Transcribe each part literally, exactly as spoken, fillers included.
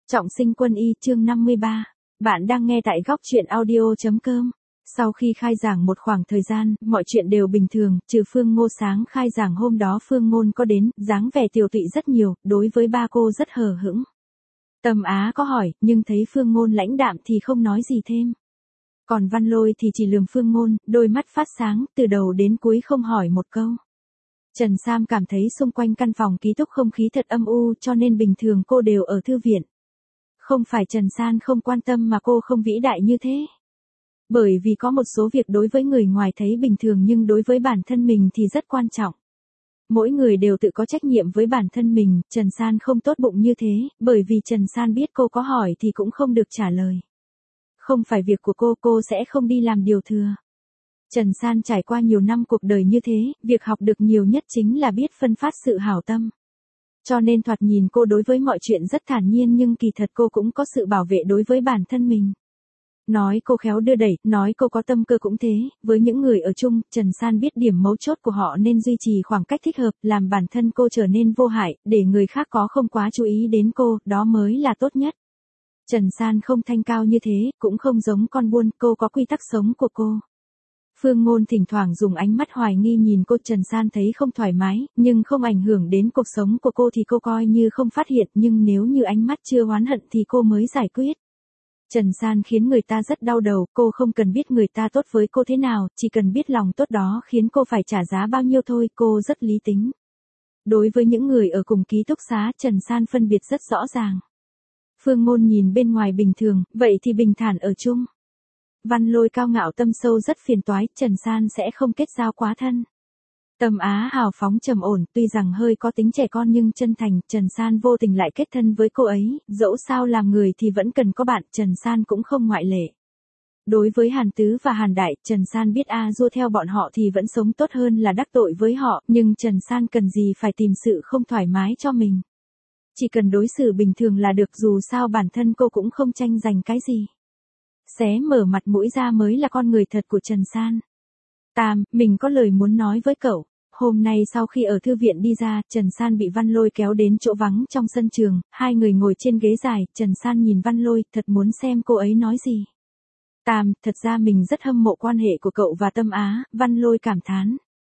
Trọng sinh quân y chương năm mươi ba. Bạn đang nghe tại góc truyện audio.com. Sau khi khai giảng một khoảng thời gian, mọi chuyện đều bình thường, trừ Phương Ngô sáng khai giảng hôm đó Phương Ngôn có đến, dáng vẻ tiều tụy rất nhiều, đối với ba cô rất hờ hững. Tâm Á có hỏi, nhưng thấy Phương Ngôn lãnh đạm thì không nói gì thêm. Còn Văn Lôi thì chỉ lườm Phương Ngôn, đôi mắt phát sáng, từ đầu đến cuối không hỏi một câu. Trần Sam cảm thấy xung quanh căn phòng ký túc không khí thật âm u cho nên bình thường cô đều ở thư viện. Không phải Trần San không quan tâm mà cô không vĩ đại như thế. Bởi vì có một số việc đối với người ngoài thấy bình thường nhưng đối với bản thân mình thì rất quan trọng. Mỗi người đều tự có trách nhiệm với bản thân mình, Trần San không tốt bụng như thế, bởi vì Trần San biết cô có hỏi thì cũng không được trả lời. Không phải việc của cô, cô sẽ không đi làm điều thừa. Trần San trải qua nhiều năm cuộc đời như thế, việc học được nhiều nhất chính là biết phân phát sự hảo tâm. Cho nên thoạt nhìn cô đối với mọi chuyện rất thản nhiên nhưng kỳ thật cô cũng có sự bảo vệ đối với bản thân mình. Nói cô khéo đưa đẩy, nói cô có tâm cơ cũng thế, với những người ở chung, Trần San biết điểm mấu chốt của họ nên duy trì khoảng cách thích hợp, làm bản thân cô trở nên vô hại, để người khác có không quá chú ý đến cô, đó mới là tốt nhất. Trần San không thanh cao như thế, cũng không giống con buôn, cô có quy tắc sống của cô. Phương Ngôn thỉnh thoảng dùng ánh mắt hoài nghi nhìn cô, Trần San thấy không thoải mái, nhưng không ảnh hưởng đến cuộc sống của cô thì cô coi như không phát hiện, nhưng nếu như ánh mắt chưa oán hận thì cô mới giải quyết. Trần San khiến người ta rất đau đầu, cô không cần biết người ta tốt với cô thế nào, chỉ cần biết lòng tốt đó khiến cô phải trả giá bao nhiêu thôi, cô rất lý tính. Đối với những người ở cùng ký túc xá, Trần San phân biệt rất rõ ràng. Phương Ngôn nhìn bên ngoài bình thường, vậy thì bình thản ở chung. Văn Lôi cao ngạo tâm sâu rất phiền toái, Trần San sẽ không kết giao quá thân. Tâm Á hào phóng trầm ổn, tuy rằng hơi có tính trẻ con nhưng chân thành, Trần San vô tình lại kết thân với cô ấy, dẫu sao làm người thì vẫn cần có bạn, Trần San cũng không ngoại lệ. Đối với Hàn Tứ và Hàn Đại, Trần San biết a dua theo bọn họ thì vẫn sống tốt hơn là đắc tội với họ, nhưng Trần San cần gì phải tìm sự không thoải mái cho mình. Chỉ cần đối xử bình thường là được, dù sao bản thân cô cũng không tranh giành cái gì. Xé mở mặt mũi ra mới là con người thật của Trần San. Tam, mình có lời muốn nói với cậu. Hôm nay sau khi ở thư viện đi ra, Trần San bị Văn Lôi kéo đến chỗ vắng trong sân trường, hai người ngồi trên ghế dài, Trần San nhìn Văn Lôi, thật muốn xem cô ấy nói gì. Tam, thật ra mình rất hâm mộ quan hệ của cậu và Tâm Á, Văn Lôi cảm thán.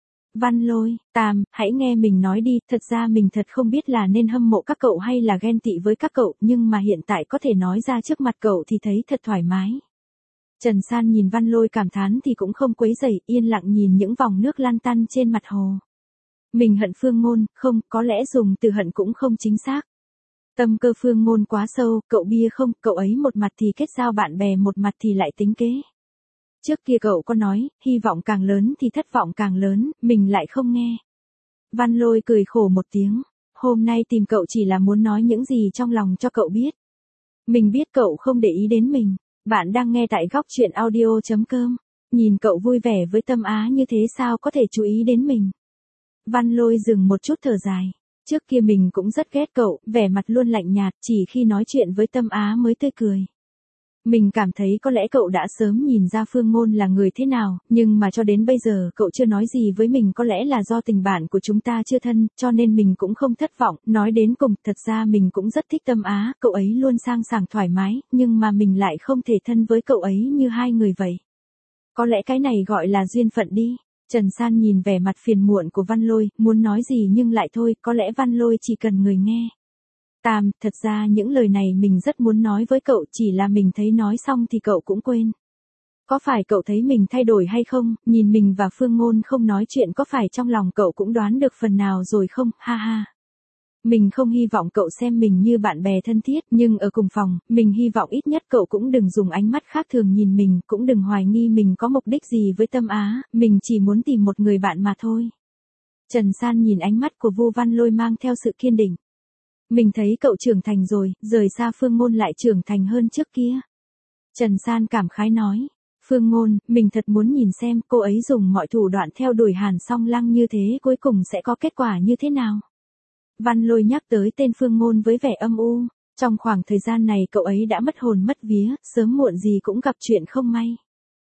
Văn Lôi, Tam, hãy nghe mình nói đi, thật ra mình thật không biết là nên hâm mộ các cậu hay là ghen tị với các cậu, nhưng mà hiện tại có thể nói ra trước mặt cậu thì thấy thật thoải mái. Trần San nhìn Văn Lôi cảm thán thì cũng không quấy rầy, yên lặng nhìn những vòng nước lăn tăn trên mặt hồ. Mình hận Phương Ngôn, không, có lẽ dùng từ hận cũng không chính xác. Tâm cơ Phương Ngôn quá sâu, cậu bia không, cậu ấy một mặt thì kết giao bạn bè, một mặt thì lại tính kế. Trước kia cậu có nói, hy vọng càng lớn thì thất vọng càng lớn, mình lại không nghe. Văn Lôi cười khổ một tiếng, hôm nay tìm cậu chỉ là muốn nói những gì trong lòng cho cậu biết. Mình biết cậu không để ý đến mình. Bạn đang nghe tại góc truyện audio.com. Nhìn cậu vui vẻ với Tâm Á như thế sao có thể chú ý đến mình. Văn Lôi dừng một chút thở dài. Trước kia mình cũng rất ghét cậu, vẻ mặt luôn lạnh nhạt, chỉ khi nói chuyện với Tâm Á mới tươi cười. Mình cảm thấy có lẽ cậu đã sớm nhìn ra Phương Ngôn là người thế nào, nhưng mà cho đến bây giờ cậu chưa nói gì với mình, có lẽ là do tình bạn của chúng ta chưa thân, cho nên mình cũng không thất vọng. Nói đến cùng, thật ra mình cũng rất thích Tâm Á, cậu ấy luôn sang sảng thoải mái, nhưng mà mình lại không thể thân với cậu ấy như hai người vậy. Có lẽ cái này gọi là duyên phận đi. Trần San nhìn vẻ mặt phiền muộn của Văn Lôi, muốn nói gì nhưng lại thôi, có lẽ Văn Lôi chỉ cần người nghe. Tam, thật ra những lời này mình rất muốn nói với cậu, chỉ là mình thấy nói xong thì cậu cũng quên. Có phải cậu thấy mình thay đổi hay không, nhìn mình và Phương Ngôn không nói chuyện có phải trong lòng cậu cũng đoán được phần nào rồi không, ha ha. Mình không hy vọng cậu xem mình như bạn bè thân thiết, nhưng ở cùng phòng, mình hy vọng ít nhất cậu cũng đừng dùng ánh mắt khác thường nhìn mình, cũng đừng hoài nghi mình có mục đích gì với Tâm Á, mình chỉ muốn tìm một người bạn mà thôi. Trần San nhìn ánh mắt của Vu Văn Lôi mang theo sự kiên định. Mình thấy cậu trưởng thành rồi, rời xa Phương Ngôn lại trưởng thành hơn trước kia. Trần San cảm khái nói. Phương Ngôn, mình thật muốn nhìn xem cô ấy dùng mọi thủ đoạn theo đuổi Hàn Song Lăng như thế cuối cùng sẽ có kết quả như thế nào. Văn Lôi nhắc tới tên Phương Ngôn với vẻ âm u. Trong khoảng thời gian này cậu ấy đã mất hồn mất vía, sớm muộn gì cũng gặp chuyện không may.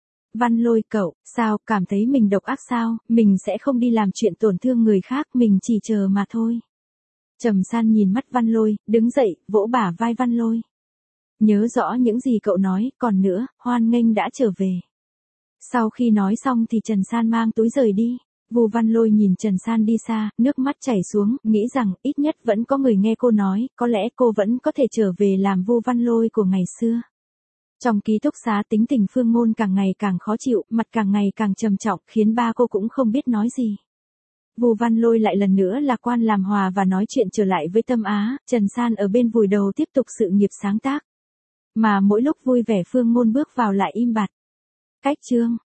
Văn Lôi, cậu, sao, cảm thấy mình độc ác sao, mình sẽ không đi làm chuyện tổn thương người khác, mình chỉ chờ mà thôi. Trầm San nhìn mắt Văn Lôi, đứng dậy, vỗ bả vai Văn Lôi. Nhớ rõ những gì cậu nói, còn nữa, hoan nghênh đã trở về. Sau khi nói xong thì Trần San mang túi rời đi. Vu Văn Lôi nhìn Trần San đi xa, nước mắt chảy xuống, nghĩ rằng ít nhất vẫn có người nghe cô nói, có lẽ cô vẫn có thể trở về làm Vu Văn Lôi của ngày xưa. Trong ký túc xá tính tình Phương Ngôn càng ngày càng khó chịu, mặt càng ngày càng trầm trọng, khiến ba cô cũng không biết nói gì. Vu Văn Lôi lại lần nữa lạc quan làm hòa và nói chuyện trở lại với Tâm Á, Trần San ở bên vùi đầu tiếp tục sự nghiệp sáng tác. Mà mỗi lúc vui vẻ Phương Ngôn bước vào lại im bặt. Cách chương